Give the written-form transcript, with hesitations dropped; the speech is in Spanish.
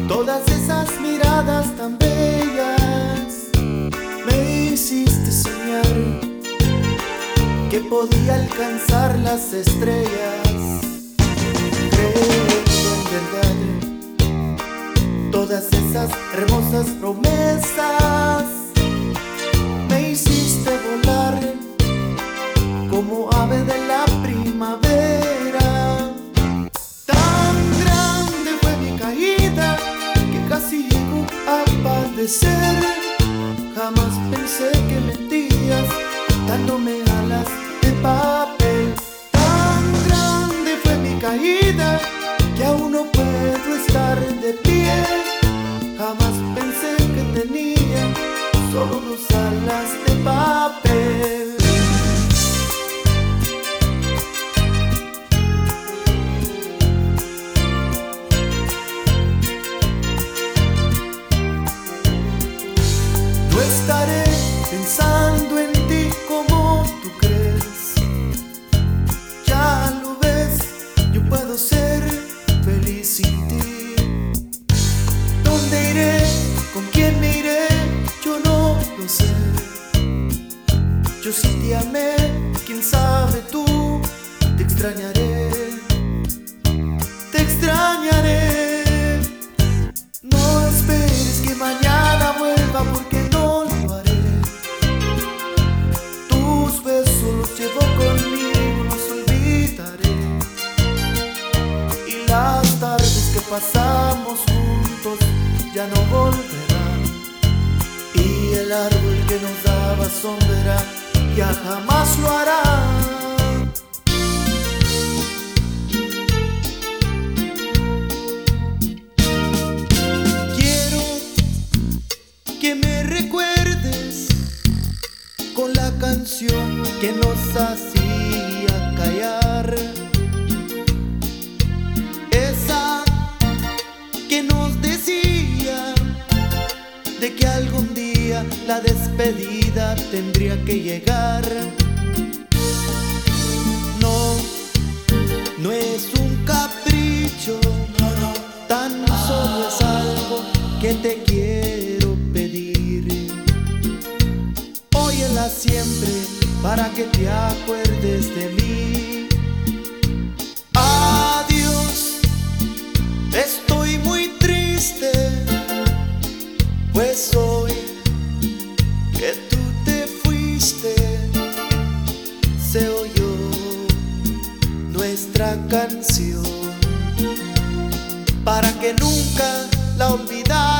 Todas esas miradas tan bellas me hiciste soñar que podía alcanzar las estrellas, creyendo en verdad todas esas hermosas promesas. Me hiciste volar como ave de la primavera. Tan grande fue mi caída que casi llego a padecer. Jamás pensé que mentías dándome alas de papel. Tan grande fue mi caída que aún no puedo estar de pie. Jamás pensé que tenía solo 2 alas de papel. No estaré pensando en ti como tú crees. Ya lo ves, yo puedo ser feliz sin ti. ¿Dónde iré? ¿Con quién me iré? Yo no lo sé. Yo sí te amé, quién sabe tú. Te extrañaré, te extrañaré. No esperes que mañana vuelva porque no lo haré. Tus besos los llevo conmigo, los olvidaré. Y las tardes que pasamos juntos ya no volverán. Y el árbol que nos daba sombra ya jamás lo hará. Quiero que me recuerdes con la canción que nos hacía callar, esa que nos decía de que algún día la despedida tendría que llegar. No, no es un capricho, tan solo es algo que te quiero pedir. Óyela siempre para que te acuerdes de mí. Adiós, estoy muy triste, pues hoy que tú te fuiste se oyó nuestra canción para que nunca la olvides.